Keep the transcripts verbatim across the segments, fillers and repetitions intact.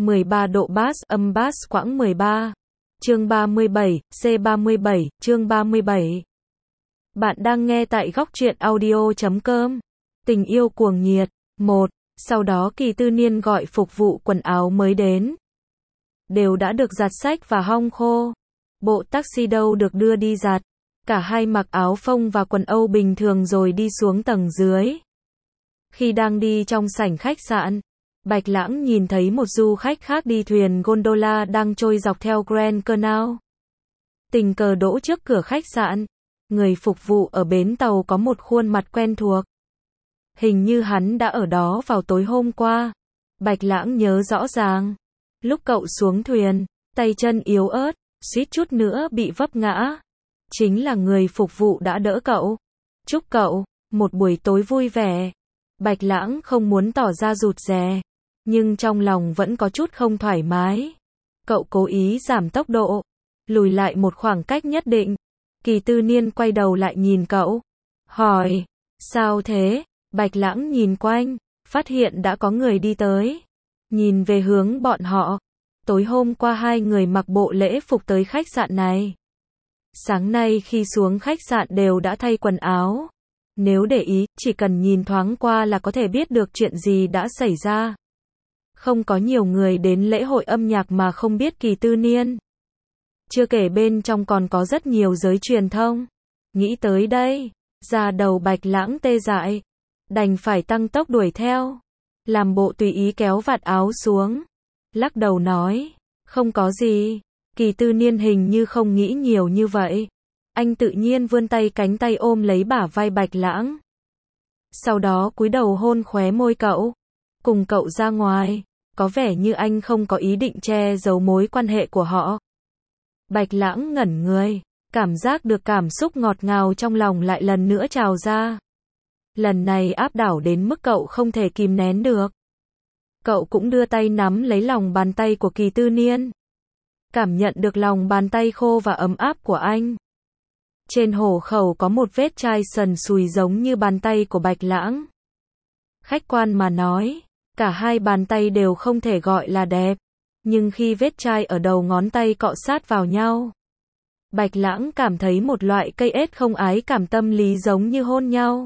mười ba độ bass, âm bass quãng mười ba. Chương ba mươi bảy, C ba mươi bảy, chương ba mươi bảy. Bạn đang nghe tại góc truyện audio chấm com. Tình yêu cuồng nhiệt. một. Sau đó Kỳ Tư Niên gọi phục vụ quần áo mới đến. Đều đã được giặt sạch và hong khô. Bộ taxi đâu được đưa đi giặt. Cả hai mặc áo phông và quần âu bình thường rồi đi xuống tầng dưới. Khi đang đi trong sảnh khách sạn, Bạch Lãng nhìn thấy một du khách khác đi thuyền gondola đang trôi dọc theo Grand Canal. Tình cờ đỗ trước cửa khách sạn. Người phục vụ ở bến tàu có một khuôn mặt quen thuộc. Hình như hắn đã ở đó vào tối hôm qua. Bạch Lãng nhớ rõ ràng. Lúc cậu xuống thuyền, tay chân yếu ớt, suýt chút nữa bị vấp ngã. Chính là người phục vụ đã đỡ cậu. Chúc cậu một buổi tối vui vẻ. Bạch Lãng không muốn tỏ ra rụt rè, nhưng trong lòng vẫn có chút không thoải mái. Cậu cố ý giảm tốc độ, lùi lại một khoảng cách nhất định. Kỳ Tư Niên quay đầu lại nhìn cậu, hỏi, sao thế? Bạch Lãng nhìn quanh, phát hiện đã có người đi tới. Nhìn về hướng bọn họ. Tối hôm qua hai người mặc bộ lễ phục tới khách sạn này. Sáng nay khi xuống khách sạn đều đã thay quần áo. Nếu để ý, chỉ cần nhìn thoáng qua là có thể biết được chuyện gì đã xảy ra. Không có nhiều người đến lễ hội âm nhạc mà không biết Kỳ Tư Niên. Chưa kể bên trong còn có rất nhiều giới truyền thông. Nghĩ tới đây, da đầu Bạch Lãng tê dại. Đành phải tăng tốc đuổi theo. Làm bộ tùy ý kéo vạt áo xuống. Lắc đầu nói, không có gì. Kỳ Tư Niên hình như không nghĩ nhiều như vậy. Anh tự nhiên vươn tay cánh tay ôm lấy bả vai Bạch Lãng. Sau đó cúi đầu hôn khóe môi cậu. Cùng cậu ra ngoài. Có vẻ như anh không có ý định che giấu mối quan hệ của họ. Bạch Lãng ngẩn người. Cảm giác được cảm xúc ngọt ngào trong lòng lại lần nữa trào ra. Lần này áp đảo đến mức cậu không thể kìm nén được. Cậu cũng đưa tay nắm lấy lòng bàn tay của Kỳ Tư Niên. Cảm nhận được lòng bàn tay khô và ấm áp của anh. Trên hổ khẩu có một vết chai sần sùi giống như bàn tay của Bạch Lãng. Khách quan mà nói, cả hai bàn tay đều không thể gọi là đẹp. Nhưng khi vết chai ở đầu ngón tay cọ sát vào nhau, Bạch Lãng cảm thấy một loại cây ết không ái cảm tâm lý giống như hôn nhau.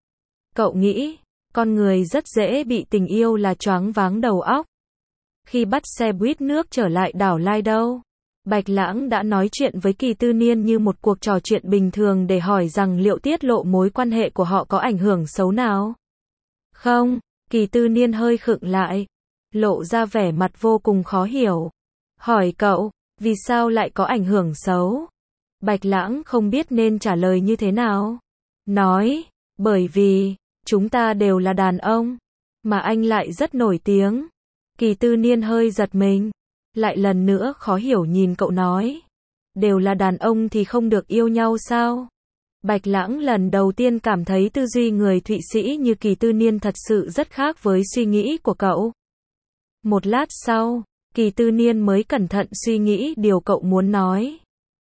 Cậu nghĩ, con người rất dễ bị tình yêu là choáng váng đầu óc. Khi bắt xe buýt nước trở lại đảo Lai đâu, Bạch Lãng đã nói chuyện với Kỳ Tư Niên như một cuộc trò chuyện bình thường để hỏi rằng liệu tiết lộ mối quan hệ của họ có ảnh hưởng xấu nào. Không, Kỳ Tư Niên hơi khựng lại, lộ ra vẻ mặt vô cùng khó hiểu. Hỏi cậu, vì sao lại có ảnh hưởng xấu? Bạch Lãng không biết nên trả lời như thế nào. Nói, bởi vì, chúng ta đều là đàn ông, mà anh lại rất nổi tiếng. Kỳ Tư Niên hơi giật mình, lại lần nữa khó hiểu nhìn cậu nói. Đều là đàn ông thì không được yêu nhau sao? Bạch Lãng lần đầu tiên cảm thấy tư duy người Thụy Sĩ như Kỳ Tư Niên thật sự rất khác với suy nghĩ của cậu. Một lát sau, Kỳ Tư Niên mới cẩn thận suy nghĩ điều cậu muốn nói.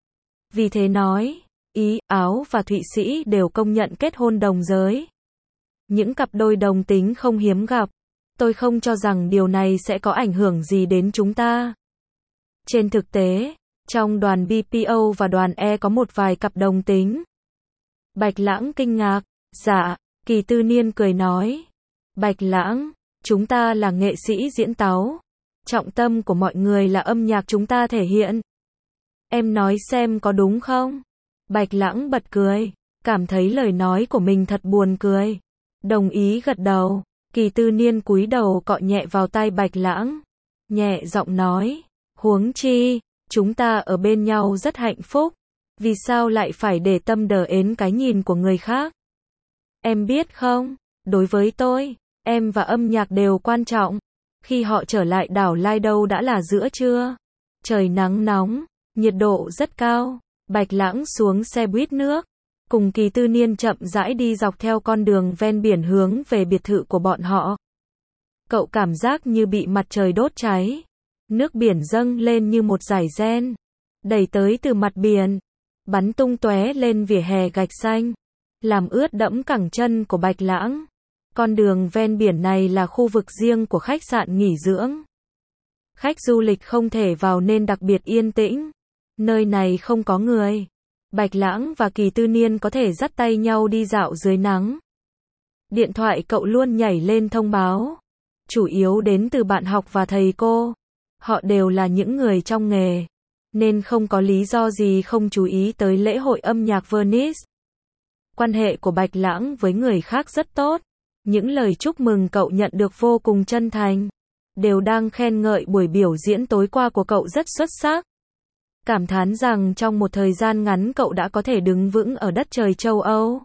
Vì thế nói, Ý, Áo và Thụy Sĩ đều công nhận kết hôn đồng giới. Những cặp đôi đồng tính không hiếm gặp. Tôi không cho rằng điều này sẽ có ảnh hưởng gì đến chúng ta. Trên thực tế, trong đoàn bê pê ô và đoàn E có một vài cặp đồng tính. Bạch Lãng kinh ngạc. Dạ, Kỳ Tư Niên cười nói. Bạch Lãng, chúng ta là nghệ sĩ diễn tấu. Trọng tâm của mọi người là âm nhạc chúng ta thể hiện. Em nói xem có đúng không? Bạch Lãng bật cười, cảm thấy lời nói của mình thật buồn cười. Đồng ý gật đầu. Kỳ Tư Niên cúi đầu cọ nhẹ vào tai Bạch Lãng. Nhẹ giọng nói, huống chi, chúng ta ở bên nhau rất hạnh phúc. Vì sao lại phải để tâm đờ ến cái nhìn của người khác? Em biết không, đối với tôi, em và âm nhạc đều quan trọng. Khi họ trở lại đảo Lai đâu đã là giữa trưa. Trời nắng nóng, nhiệt độ rất cao. Bạch Lãng xuống xe buýt nước. Cùng Kỳ Tư Niên chậm rãi đi dọc theo con đường ven biển hướng về biệt thự của bọn họ. Cậu cảm giác như bị mặt trời đốt cháy. Nước biển dâng lên như một dải gen, đẩy tới từ mặt biển, bắn tung tóe lên vỉa hè gạch xanh, làm ướt đẫm cẳng chân của Bạch Lãng. Con đường ven biển này là khu vực riêng của khách sạn nghỉ dưỡng. Khách du lịch không thể vào nên đặc biệt yên tĩnh. Nơi này không có người. Bạch Lãng và Kỳ Tư Niên có thể dắt tay nhau đi dạo dưới nắng. Điện thoại cậu luôn nhảy lên thông báo. Chủ yếu đến từ bạn học và thầy cô. Họ đều là những người trong nghề. Nên không có lý do gì không chú ý tới lễ hội âm nhạc Venice. Quan hệ của Bạch Lãng với người khác rất tốt. Những lời chúc mừng cậu nhận được vô cùng chân thành. Đều đang khen ngợi buổi biểu diễn tối qua của cậu rất xuất sắc. Cảm thán rằng trong một thời gian ngắn cậu đã có thể đứng vững ở đất trời châu Âu.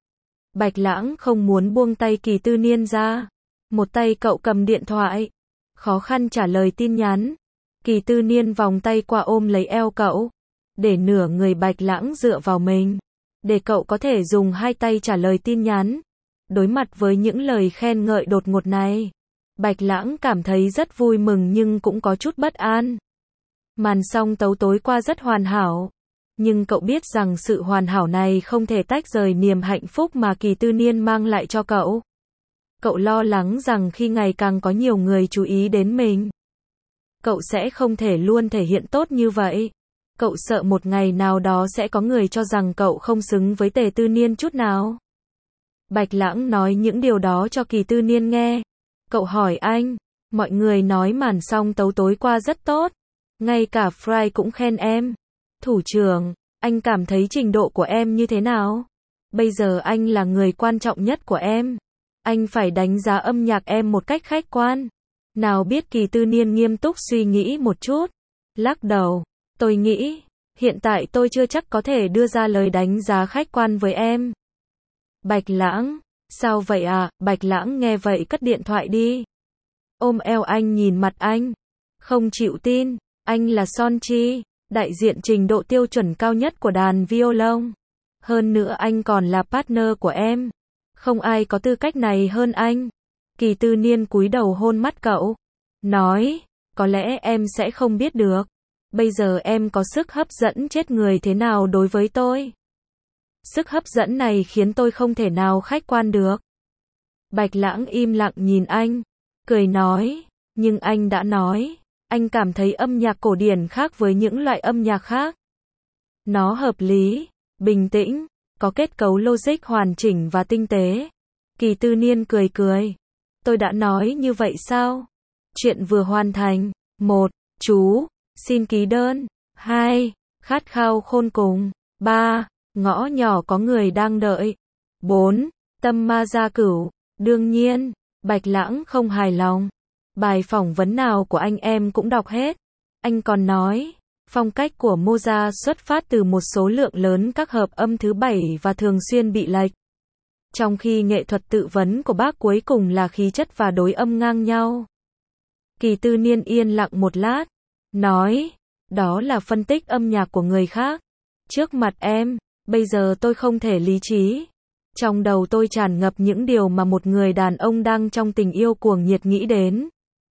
Bạch Lãng không muốn buông tay Kỳ Tư Niên ra. Một tay cậu cầm điện thoại. Khó khăn trả lời tin nhắn. Kỳ Tư Niên vòng tay qua ôm lấy eo cậu. Để nửa người Bạch Lãng dựa vào mình. Để cậu có thể dùng hai tay trả lời tin nhắn. Đối mặt với những lời khen ngợi đột ngột này. Bạch Lãng cảm thấy rất vui mừng nhưng cũng có chút bất an. Màn song tấu tối qua rất hoàn hảo. Nhưng cậu biết rằng sự hoàn hảo này không thể tách rời niềm hạnh phúc mà Kỳ Tư Niên mang lại cho cậu. Cậu lo lắng rằng khi ngày càng có nhiều người chú ý đến mình, cậu sẽ không thể luôn thể hiện tốt như vậy. Cậu sợ một ngày nào đó sẽ có người cho rằng cậu không xứng với Tề Tư Niên chút nào. Bạch Lãng nói những điều đó cho Kỳ Tư Niên nghe. Cậu hỏi anh, mọi người nói màn song tấu tối qua rất tốt. Ngay cả Fry cũng khen em. Thủ trưởng, anh cảm thấy trình độ của em như thế nào? Bây giờ anh là người quan trọng nhất của em. Anh phải đánh giá âm nhạc em một cách khách quan. Nào biết Kỳ Tư Niên nghiêm túc suy nghĩ một chút. Lắc đầu, tôi nghĩ, hiện tại tôi chưa chắc có thể đưa ra lời đánh giá khách quan với em. Bạch Lãng, sao vậy à? Bạch Lãng nghe vậy cất điện thoại đi. Ôm eo anh nhìn mặt anh. Không chịu tin, anh là Son Chi, đại diện trình độ tiêu chuẩn cao nhất của đàn violon. Hơn nữa anh còn là partner của em. Không ai có tư cách này hơn anh. Kỳ Tư Niên cúi đầu hôn mắt cậu. Nói, có lẽ em sẽ không biết được. Bây giờ em có sức hấp dẫn chết người thế nào đối với tôi. Sức hấp dẫn này khiến tôi không thể nào khách quan được. Bạch Lãng im lặng nhìn anh. Cười nói, nhưng anh đã nói. Anh cảm thấy âm nhạc cổ điển khác với những loại âm nhạc khác. Nó hợp lý, bình tĩnh, có kết cấu logic hoàn chỉnh và tinh tế. Kỳ Tư Niên cười cười. Tôi đã nói như vậy sao? Chuyện vừa hoàn thành. Một. Chú, xin ký đơn. Hai. Khát khao khôn cùng. Ba. Ngõ nhỏ có người đang đợi. Bốn. Tâm ma gia cửu. Đương nhiên, Bạch Lãng không hài lòng. Bài phỏng vấn nào của anh em cũng đọc hết. Anh còn nói, phong cách của Mozart xuất phát từ một số lượng lớn các hợp âm thứ bảy và thường xuyên bị lệch. Trong khi nghệ thuật tự vấn của bác cuối cùng là khí chất và đối âm ngang nhau. Kỳ Tư Niên yên lặng một lát, nói, đó là phân tích âm nhạc của người khác. Trước mặt em, bây giờ tôi không thể lý trí. Trong đầu tôi tràn ngập những điều mà một người đàn ông đang trong tình yêu cuồng nhiệt nghĩ đến.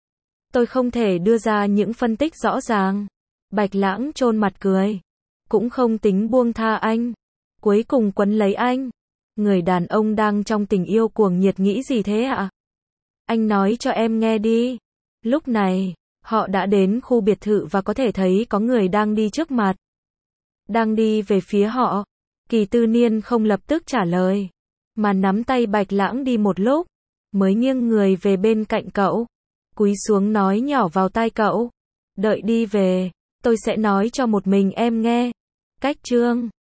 Tôi không thể đưa ra những phân tích rõ ràng. Bạch Lãng chôn mặt cười. Cũng không tính buông tha anh. Cuối cùng quấn lấy anh. Người đàn ông đang trong tình yêu cuồng nhiệt nghĩ gì thế ạ? Anh nói cho em nghe đi. Lúc này, họ đã đến khu biệt thự và có thể thấy có người đang đi trước mặt. Đang đi về phía họ. Kỳ Tư Niên không lập tức trả lời, mà nắm tay Bạch Lãng đi một lúc, mới nghiêng người về bên cạnh cậu. Cúi xuống nói nhỏ vào tai cậu. Đợi đi về, tôi sẽ nói cho một mình em nghe. Cách chương